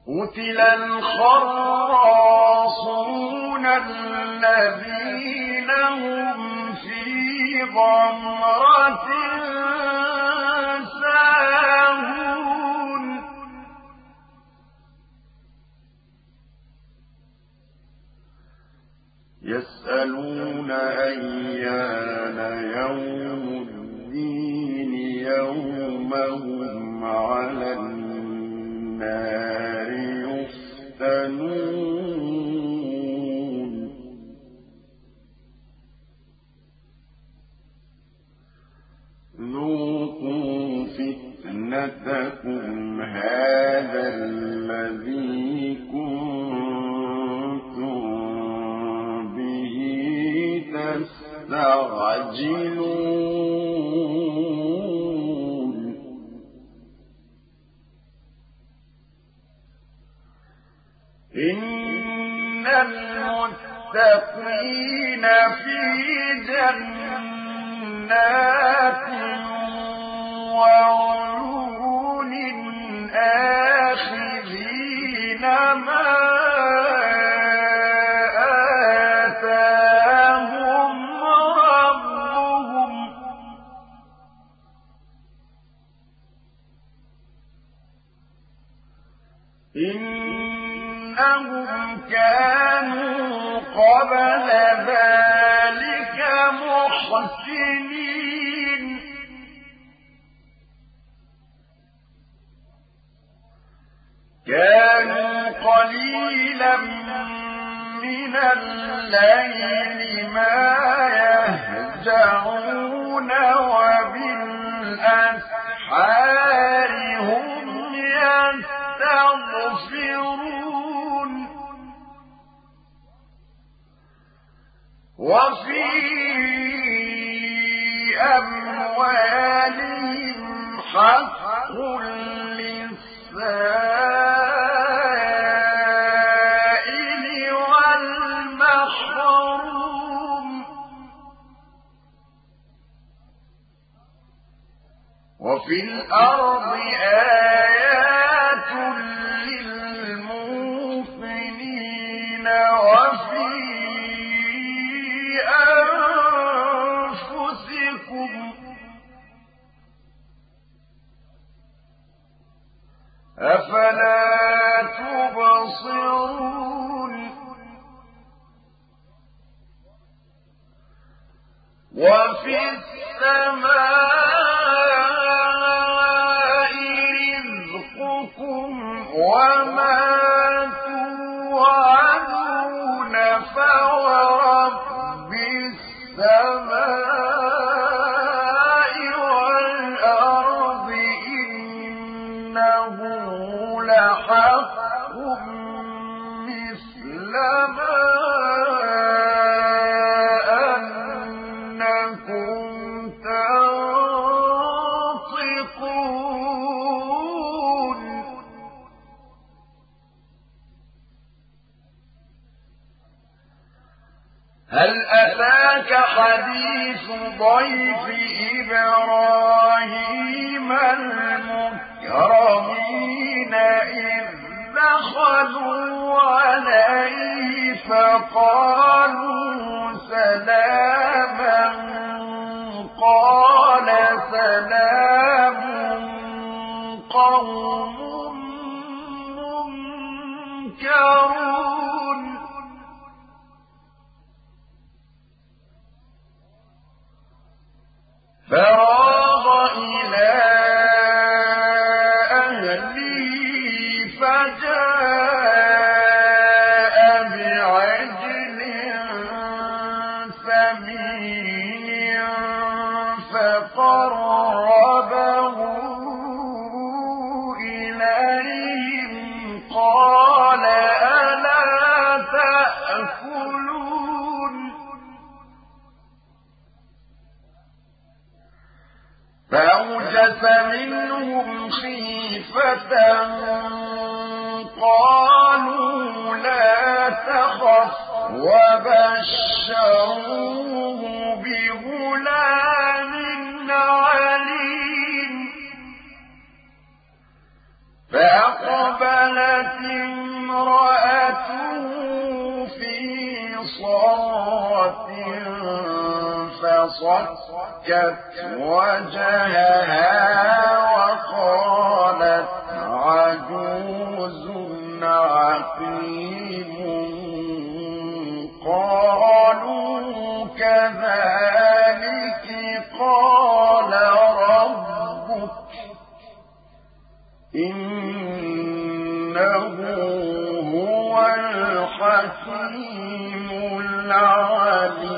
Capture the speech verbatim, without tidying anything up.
قتل الخراصون الذين هم في غمرة ساهون يسألون أيان يوم الدين يوم هم على النار يفتنون ذوقوا فتنتكم هذا الذي كنتم به تستعجلون إن المتقين في جنات وعيون آخذين ما آتاهم ربهم إنهم كانوا قبل ذلك محسنين كانوا قليلا من الليل ما يهجعون وبالأسحار هم يستغفرون وفي أموالهم حق للسائل والمحروم وفي الأرض آيات للموقنين وفي أنفسكم أفلا تبصرون وفي السماء رزقكم وما توعدون فورب السماء والأرض إنه لحق مثل ما أنكم تنطقون هل أتاك حديث ضيف إبراهيم المكرمين إذ دخلوا عليه فقالوا سلاما قال سلام قوم منكرون فراغ إلى أهله فجاء بعجل سمين فقربه إليهم قال ألا تأكلون فأوجس منهم خيفة قالوا لا تخف وبشروه بغلام عليم فأقبلت فصكت وجهها وقالت عجوز عقيم قالوا كذلك قال ربك إنه هو الحكيم العليم